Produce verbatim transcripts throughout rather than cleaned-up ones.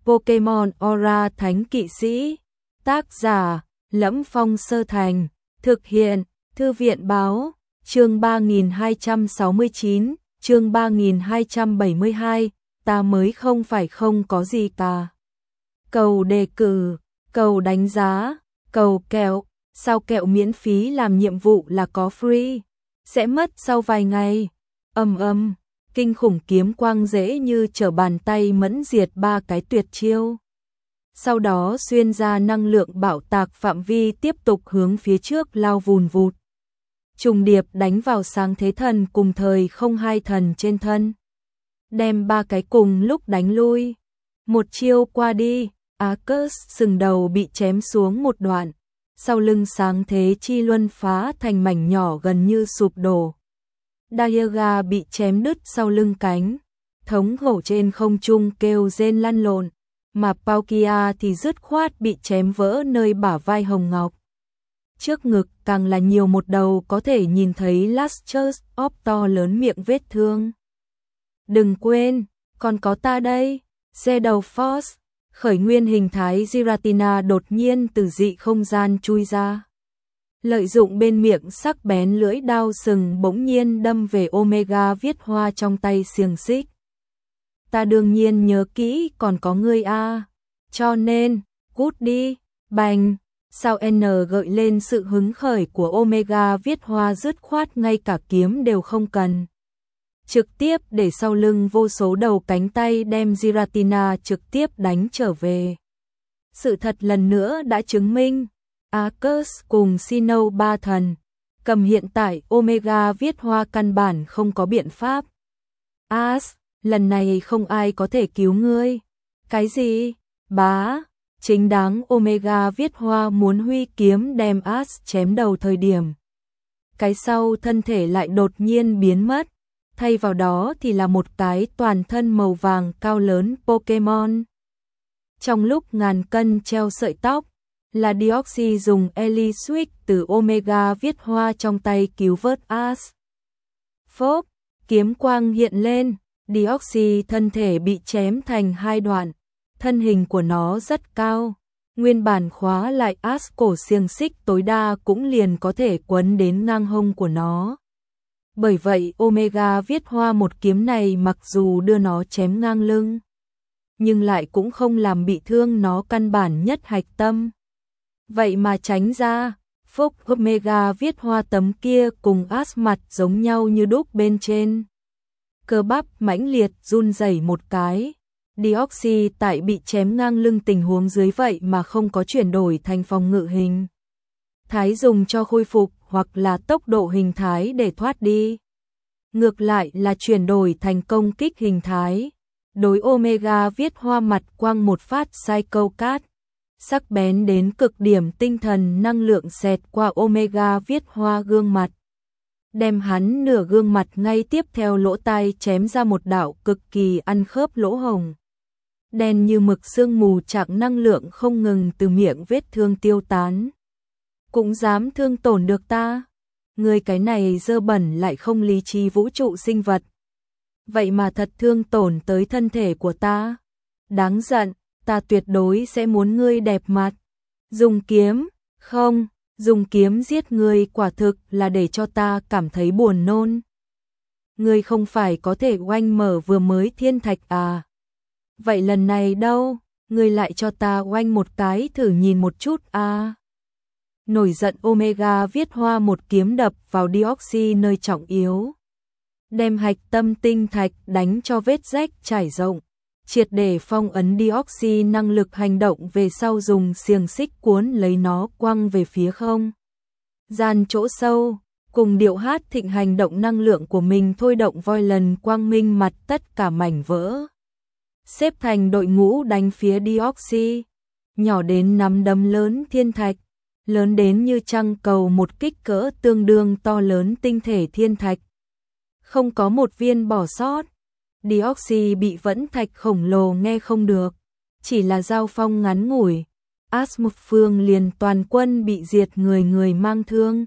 Pokemon Aura Thánh Kỵ Sĩ. Tác giả: Lẫm Phong Sơ Thành. Thực hiện: Thư viện báo. Chương ba nghìn hai trăm sáu mươi chín, chương ba nghìn hai trăm bảy mươi hai, ta mới không phải không có gì cả. Cầu đề cử, cầu đánh giá, cầu kẹo, sao kẹo miễn phí làm nhiệm vụ là có free, sẽ mất sau vài ngày. Ầm ầm, kinh khủng kiếm quang dễ như trở bàn tay mẫn diệt ba cái tuyệt chiêu. Sau đó xuyên ra năng lượng bạo tạc phạm vi tiếp tục hướng phía trước lao vùn vụt. Trùng điệp đánh vào sáng thế thần cùng thời không hai thần trên thân. Đem ba cái cùng lúc đánh lui. Một chiêu qua đi, Arcus sừng đầu bị chém xuống một đoạn. Sau lưng sáng thế chi luân phá thành mảnh nhỏ gần như sụp đổ. Dialga bị chém đứt sau lưng cánh. Thống hổ trên không trung kêu rên lăn lộn. Mà Palkia thì dứt khoát bị chém vỡ nơi bả vai hồng ngọc. Trước ngực càng là nhiều một đầu có thể nhìn thấy Lustrous Orb to lớn miệng vết thương. Đừng quên, còn có ta đây. Shadow Force, khởi nguyên hình thái Giratina đột nhiên từ dị không gian chui ra. Lợi dụng bên miệng sắc bén lưỡi đao sừng bỗng nhiên đâm về Omega viết hoa trong tay xiềng xích. Ta đương nhiên nhớ kỹ còn có ngươi a, cho nên, cút đi, bành. Sao N gợi lên sự hứng khởi của Omega viết hoa dứt khoát ngay cả kiếm đều không cần. Trực tiếp để sau lưng vô số đầu cánh tay đem Giratina trực tiếp đánh trở về. Sự thật lần nữa đã chứng minh, Arcus cùng Sinnoh ba thần, cầm hiện tại Omega viết hoa căn bản không có biện pháp. As, lần này không ai có thể cứu ngươi. Cái gì? Bá, chính đáng Omega viết hoa muốn huy kiếm đem As chém đầu thời điểm. Cái sau thân thể lại đột nhiên biến mất, thay vào đó thì là một cái toàn thân màu vàng cao lớn Pokemon. Trong lúc ngàn cân treo sợi tóc, là Deoxys dùng Eliswick từ Omega viết hoa trong tay cứu vớt As. Phốp, kiếm quang hiện lên, Deoxys thân thể bị chém thành hai đoạn, thân hình của nó rất cao, nguyên bản khóa lại As cổ xiềng xích tối đa cũng liền có thể quấn đến ngang hông của nó. Bởi vậy Omega viết hoa một kiếm này mặc dù đưa nó chém ngang lưng, nhưng lại cũng không làm bị thương nó căn bản nhất hạch tâm. Vậy mà tránh ra, phúc Omega viết hoa tấm kia cùng As mặt giống nhau như đúc bên trên. Cơ bắp mãnh liệt run rẩy một cái. Deoxys tại bị chém ngang lưng tình huống dưới vậy mà không có chuyển đổi thành phòng ngự hình thái dùng cho khôi phục hoặc là tốc độ hình thái để thoát đi. Ngược lại là chuyển đổi thành công kích hình thái. Đối Omega viết hoa mặt quang một phát Psycho Cat, sắc bén đến cực điểm tinh thần năng lượng xẹt qua Omega viết hoa gương mặt. Đem hắn nửa gương mặt ngay tiếp theo lỗ tai chém ra một đạo cực kỳ ăn khớp lỗ hồng. Đen như mực sương mù trạng năng lượng không ngừng từ miệng vết thương tiêu tán. Cũng dám thương tổn được ta. Người cái này dơ bẩn lại không lý trí vũ trụ sinh vật. Vậy mà thật thương tổn tới thân thể của ta. Đáng giận, ta tuyệt đối sẽ muốn ngươi đẹp mặt. Dùng kiếm, không, dùng kiếm giết ngươi quả thực là để cho ta cảm thấy buồn nôn. Ngươi không phải có thể oanh mở vừa mới thiên thạch à? Vậy lần này đâu, ngươi lại cho ta oanh một cái thử nhìn một chút à? Nổi giận Omega viết hoa một kiếm đập vào Deoxys nơi trọng yếu. Đem hạch tâm tinh thạch đánh cho vết rách trải rộng. Triệt để phong ấn Deoxys năng lực hành động về sau dùng xiềng xích cuốn lấy nó quăng về phía không gian chỗ sâu, cùng điệu hát thịnh hành động năng lượng của mình thôi động voi lần quang minh mặt tất cả mảnh vỡ. Xếp thành đội ngũ đánh phía Deoxys, nhỏ đến nắm đấm lớn thiên thạch, lớn đến như trăng cầu một kích cỡ tương đương to lớn tinh thể thiên thạch. Không có một viên bỏ sót. Deoxys bị vẫn thạch khổng lồ nghe không được, chỉ là giao phong ngắn ngủi, As một phương liền toàn quân bị diệt người người mang thương.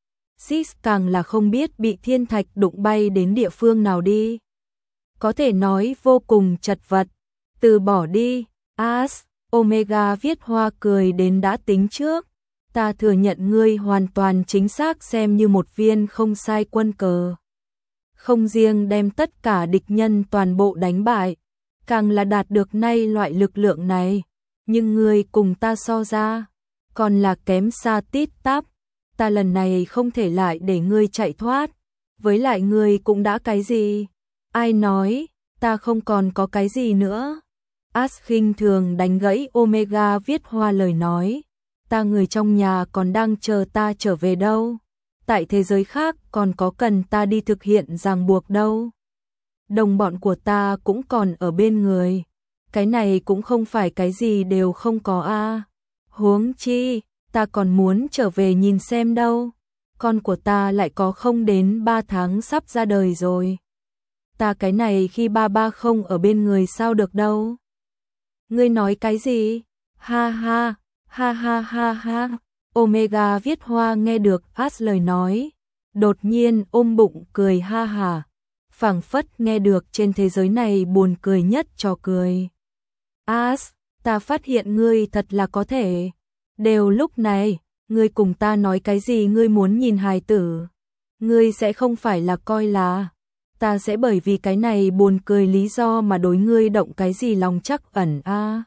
Six càng là không biết bị thiên thạch đụng bay đến địa phương nào đi. Có thể nói vô cùng chật vật, từ bỏ đi, As, Omega viết hoa cười đến đã tính trước. Ta thừa nhận ngươi hoàn toàn chính xác xem như một viên không sai quân cờ. Không riêng đem tất cả địch nhân toàn bộ đánh bại, càng là đạt được nay loại lực lượng này. Nhưng ngươi cùng ta so ra, còn là kém xa tít tắp. Ta lần này không thể lại để ngươi chạy thoát. Với lại ngươi cũng đã cái gì? Ai nói, ta không còn có cái gì nữa. As khinh thường đánh gãy Omega viết hoa lời nói. Ta người trong nhà còn đang chờ ta trở về đâu. Tại thế giới khác còn có cần ta đi thực hiện ràng buộc đâu. Đồng bọn của ta cũng còn ở bên người. Cái này cũng không phải cái gì đều không có a. À. Huống chi, ta còn muốn trở về nhìn xem đâu. Con của ta lại có không đến ba tháng sắp ra đời rồi. Ta cái này khi ba ba không ở bên người sao được đâu. Ngươi nói cái gì? Ha ha, ha ha ha ha. Omega viết hoa nghe được As lời nói, đột nhiên ôm bụng cười ha ha. Phảng phất nghe được trên thế giới này buồn cười nhất trò cười. As, ta phát hiện ngươi thật là có thể. Đều lúc này, ngươi cùng ta nói cái gì ngươi muốn nhìn hài tử. Ngươi sẽ không phải là coi là ta sẽ bởi vì cái này buồn cười lý do mà đối ngươi động cái gì lòng trắc ẩn a. À.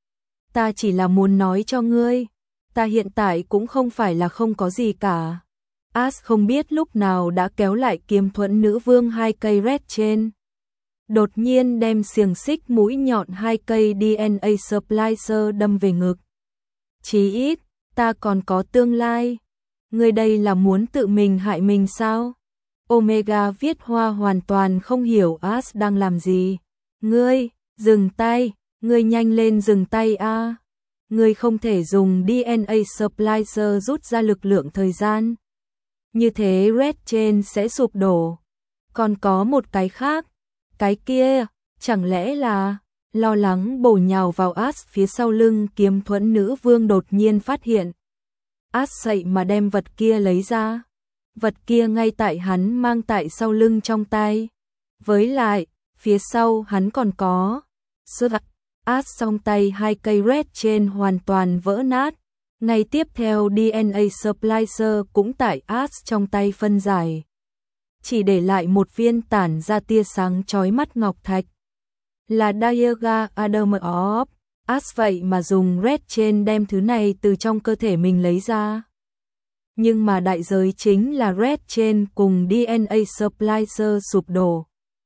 Ta chỉ là muốn nói cho ngươi, ta hiện tại cũng không phải là không có gì cả. As không biết lúc nào đã kéo lại kiếm thuẫn nữ vương hai cây red trên. Đột nhiên đem xiềng xích mũi nhọn hai cây đê en a splicer đâm về ngực. Chí ít, ta còn có tương lai. Ngươi đây là muốn tự mình hại mình sao? Omega viết hoa hoàn toàn không hiểu As đang làm gì. Ngươi, dừng tay, ngươi nhanh lên dừng tay a. À. Ngươi không thể dùng đê en a splicer rút ra lực lượng thời gian. Như thế Red Chain sẽ sụp đổ. Còn có một cái khác. Cái kia, chẳng lẽ là... Lo lắng bổ nhào vào As phía sau lưng kiếm thuẫn nữ vương đột nhiên phát hiện. As sậy mà đem vật kia lấy ra. Vật kia ngay tại hắn mang tại sau lưng trong tay. Với lại, phía sau hắn còn có. Sơ đặc, As trong tay hai cây red trên hoàn toàn vỡ nát. Ngay tiếp theo đê en a splicer cũng tại As trong tay phân giải. Chỉ để lại một viên tản ra tia sáng chói mắt ngọc thạch. Là Diaga Adam of As vậy mà dùng red trên đem thứ này từ trong cơ thể mình lấy ra. Nhưng mà đại giới chính là red trên cùng đê en a splicer sụp đổ.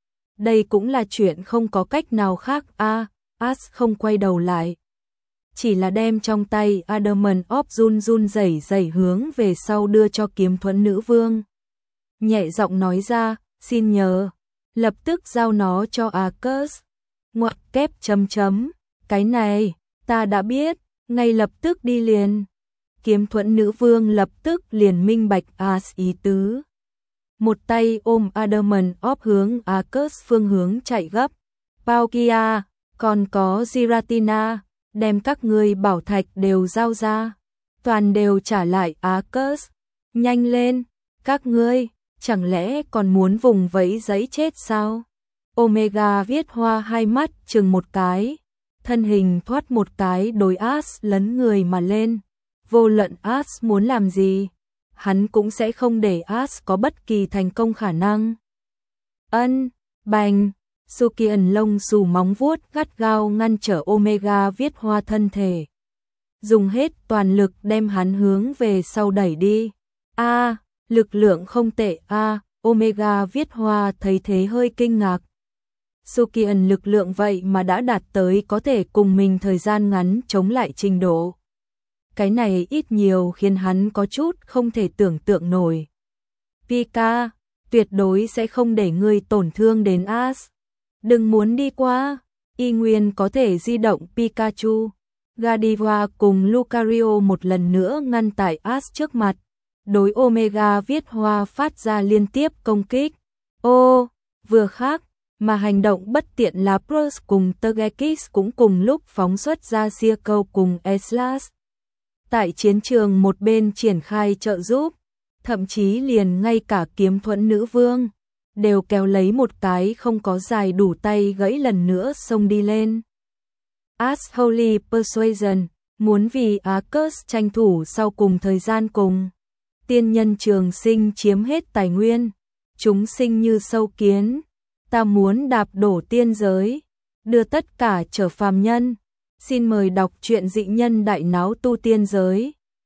Đây cũng là chuyện không có cách nào khác a. À, As không quay đầu lại. Chỉ là đem trong tay Adamant of run run rẩy rẩy hướng về sau đưa cho kiếm thuẫn nữ vương. Nhẹ giọng nói ra, xin nhờ. Lập tức giao nó cho Arcus. Ngoặc kép chấm chấm. Cái này, ta đã biết, ngay lập tức đi liền. Kiếm thuẫn nữ vương lập tức liền minh bạch As ý tứ. Một tay ôm Adamant of hướng Arcus phương hướng chạy gấp. Paukia, còn có Giratina, đem các ngươi bảo thạch đều giao ra. Toàn đều trả lại Arcus. Nhanh lên, các ngươi, chẳng lẽ còn muốn vùng vẫy giấy chết sao? Omega viết hoa hai mắt chừng một cái. Thân hình thoát một cái đối As lấn người mà lên. Vô luận As muốn làm gì, hắn cũng sẽ không để As có bất kỳ thành công khả năng. Ân, bành, Sukian lông xù móng vuốt gắt gao ngăn trở Omega viết hoa thân thể. Dùng hết toàn lực đem hắn hướng về sau đẩy đi. A, à, lực lượng không tệ a. À, Omega viết hoa thấy thế hơi kinh ngạc. Sukian lực lượng vậy mà đã đạt tới có thể cùng mình thời gian ngắn chống lại trình độ. Cái này ít nhiều khiến hắn có chút không thể tưởng tượng nổi. Pika, tuyệt đối sẽ không để ngươi tổn thương đến As. Đừng muốn đi qua, y nguyên có thể di động Pikachu. Godiva cùng Lucario một lần nữa ngăn tại As trước mặt. Đối Omega viết hoa phát ra liên tiếp công kích. Ô, vừa khác, mà hành động bất tiện là Bruce cùng Togekiss cũng cùng lúc phóng xuất ra Circle cùng Eslas. Tại chiến trường một bên triển khai trợ giúp, thậm chí liền ngay cả kiếm thuẫn nữ vương, đều kéo lấy một cái không có dài đủ tay gãy lần nữa xông đi lên. As Holy Persuasion, muốn vì Arcus tranh thủ sau cùng thời gian cùng. Tiên nhân trường sinh chiếm hết tài nguyên, chúng sinh như sâu kiến, ta muốn đạp đổ tiên giới, đưa tất cả trở phàm nhân. Xin mời đọc truyện Dị Nhân Đại Náo Tu Tiên Giới.